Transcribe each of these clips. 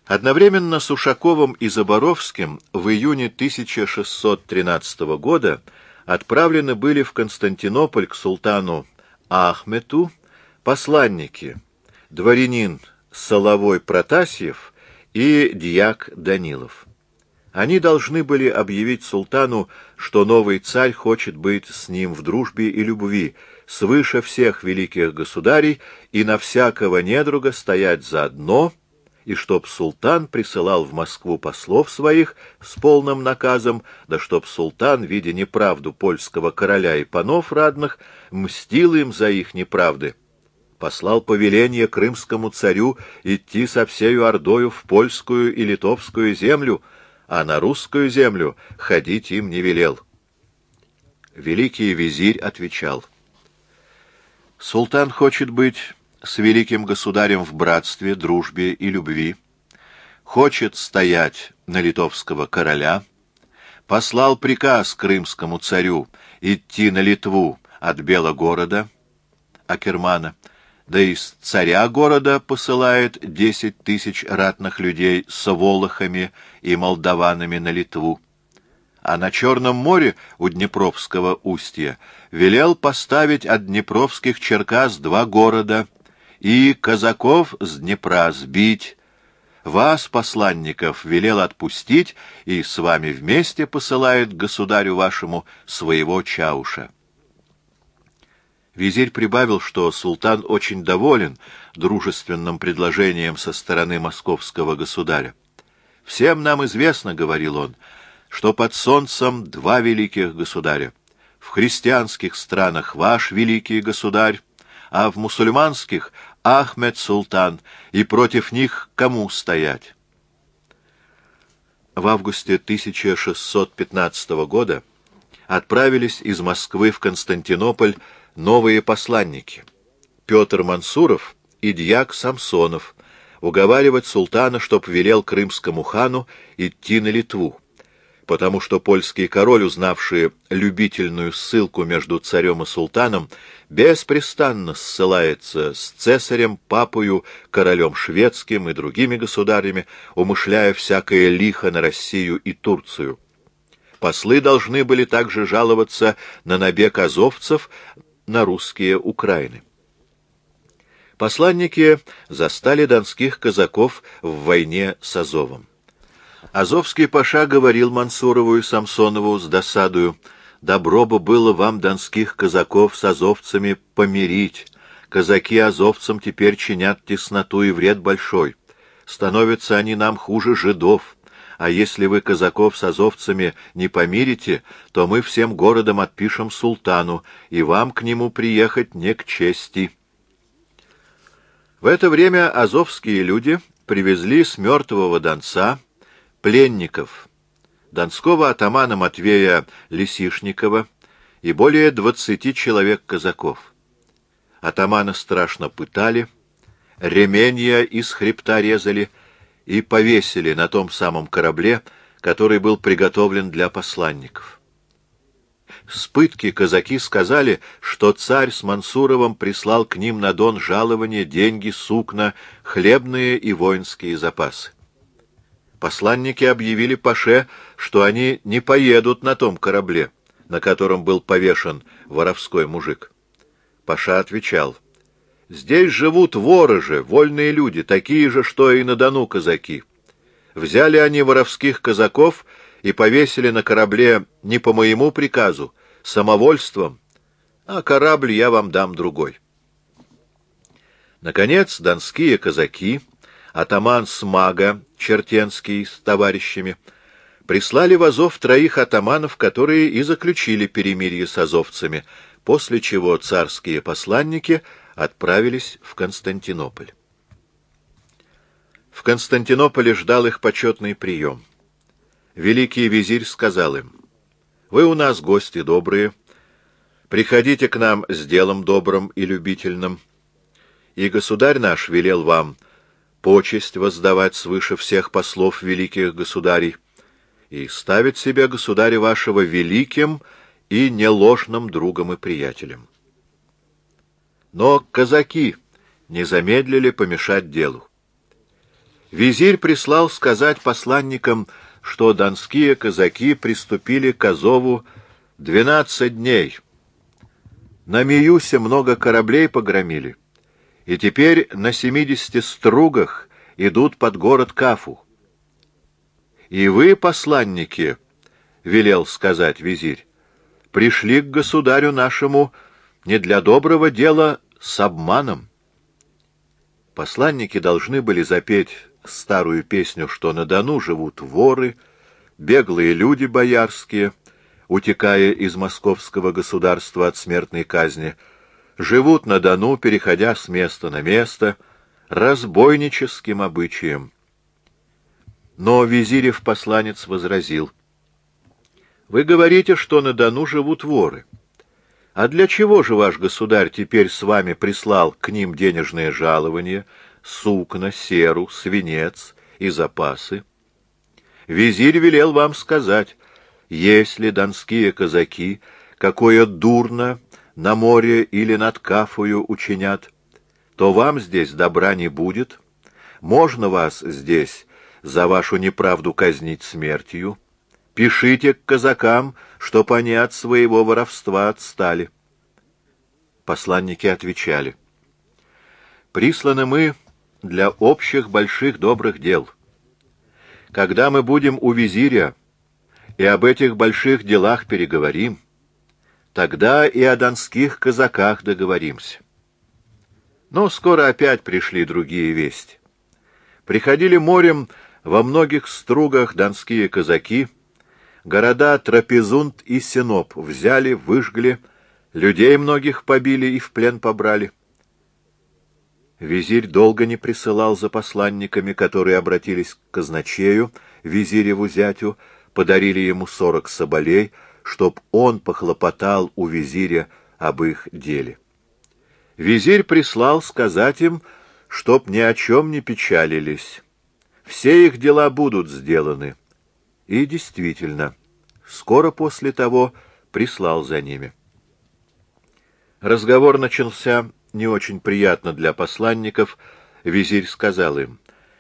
Одновременно с Ушаковым и Заборовским в июне 1613 года отправлены были в Константинополь к султану Ахмету посланники, дворянин Соловой Протасьев и дьяк Данилов. Они должны были объявить султану, что новый царь хочет быть с ним в дружбе и любви, свыше всех великих государей, и на всякого недруга стоять заодно, и чтоб султан присылал в Москву послов своих с полным наказом, да чтоб султан, видя неправду польского короля и панов радных, мстил им за их неправды. Послал повеление крымскому царю идти со всею ордою в польскую и литовскую землю, а на русскую землю ходить им не велел. Великий визирь отвечал: «Султан хочет быть с великим государем в братстве, дружбе и любви, хочет стоять на литовского короля, послал приказ крымскому царю идти на Литву от Белогорода, Акермана, да из царя города посылает 10 000 ратных людей с волохами и молдаванами на Литву, а на Черном море у Днепровского устья велел поставить от Днепровских Черкас 2 города и казаков с Днепра сбить. Вас, посланников, велел отпустить и с вами вместе посылает к государю вашему своего Чауша». Визирь прибавил, что султан очень доволен дружественным предложением со стороны московского государя. «Всем нам известно, — говорил он, — что под солнцем 2 великих государя. В христианских странах ваш великий государь, а в мусульманских — Ахмед султан, и против них кому стоять?» В августе 1615 года отправились из Москвы в Константинополь новые посланники — Петр Мансуров и дьяк Самсонов, уговаривать султана, чтоб велел крымскому хану идти на Литву, потому что польский король, узнавший любительную ссылку между царем и султаном, беспрестанно ссылается с цесарем, папою, королем шведским и другими государями, умышляя всякое лихо на Россию и Турцию. Послы должны были также жаловаться на набег азовцев на русские Украины. Посланники застали донских казаков в войне с Азовом. Азовский паша говорил Мансурову и Самсонову с досадою: «Добро бы было вам, донских казаков, с азовцами помирить. Казаки азовцам теперь чинят тесноту и вред большой. Становятся они нам хуже жидов. А если вы казаков с азовцами не помирите, то мы всем городом отпишем султану, и вам к нему приехать не к чести». В это время азовские люди привезли с мертвого Донца пленников, донского атамана Матвея Лисишникова и более 20 человек казаков. Атамана страшно пытали, ременья из хребта резали и повесили на том самом корабле, который был приготовлен для посланников. С пытки казаки сказали, что царь с Мансуровым прислал к ним на Дон жалование, деньги, сукна, хлебные и воинские запасы. Посланники объявили паше, что они не поедут на том корабле, на котором был повешен воровской мужик. Паша отвечал: «Здесь живут ворожи, вольные люди, такие же, что и на Дону казаки. Взяли они воровских казаков и повесили на корабле не по моему приказу, самовольством, а корабль я вам дам другой». Наконец, донские казаки, атаман Смага Чертенский с товарищами, прислали в Азов 3 атаманов, которые и заключили перемирие с азовцами, после чего царские посланники отправились в Константинополь. В Константинополе ждал их почетный прием. Великий визирь сказал им: «Вы у нас гости добрые, приходите к нам с делом добрым и любительным, и государь наш велел вам почесть воздавать свыше всех послов великих государей и ставить себя государя вашего великим и неложным другом и приятелем». Но казаки не замедлили помешать делу. Визирь прислал сказать посланникам, что донские казаки приступили к Азову 12 дней. На Миюсе много кораблей погромили, и теперь на 70 стругах идут под город Кафу. И вы, посланники, — велел сказать визирь, — пришли к государю нашему не для доброго дела с обманом. Посланники должны были запеть старую песню, что на Дону живут воры, беглые люди боярские, утекая из московского государства от смертной казни, живут на Дону, переходя с места на место, разбойническим обычаем. Но визирев посланец возразил: «Вы говорите, что на Дону живут воры. А для чего же ваш государь теперь с вами прислал к ним денежные жалования, сукна, серу, свинец и запасы? Визирь велел вам сказать: если донские казаки какое дурно на море или над Кафою учинят, то вам здесь добра не будет, можно вас здесь за вашу неправду казнить смертью. Пишите к казакам, чтоб они от своего воровства отстали». Посланники отвечали: «Присланы мы для общих больших добрых дел. Когда мы будем у визиря и об этих больших делах переговорим, тогда и о донских казаках договоримся». Но скоро опять пришли другие вести. Приходили морем во многих стругах донские казаки, города Трапезунд и Синоп взяли, выжгли, людей многих побили и в плен побрали. Визирь долго не присылал за посланниками, которые обратились к казначею, визиреву зятю, подарили ему 40 соболей, чтоб он похлопотал у визиря об их деле. Визирь прислал сказать им, чтоб ни о чем не печалились. Все их дела будут сделаны. И действительно, скоро после того прислал за ними. Разговор начался не очень приятно для посланников. Визирь сказал им: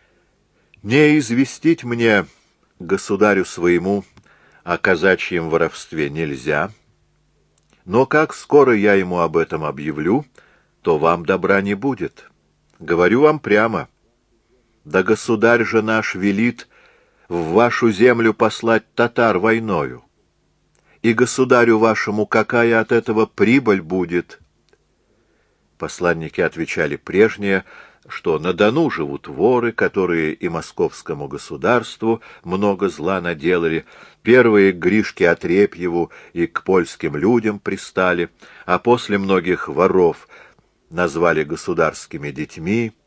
«Не известить мне, государю своему, о казачьем воровстве нельзя, но как скоро я ему об этом объявлю, то вам добра не будет. Говорю вам прямо. Да государь же наш велит в вашу землю послать татар войною. И государю вашему какая от этого прибыль будет?» Посланники отвечали прежнее, что на Дону живут воры, которые и московскому государству много зла наделали, первые к Гришке Отрепьеву и к польским людям пристали, а после многих воров назвали государскими детьми,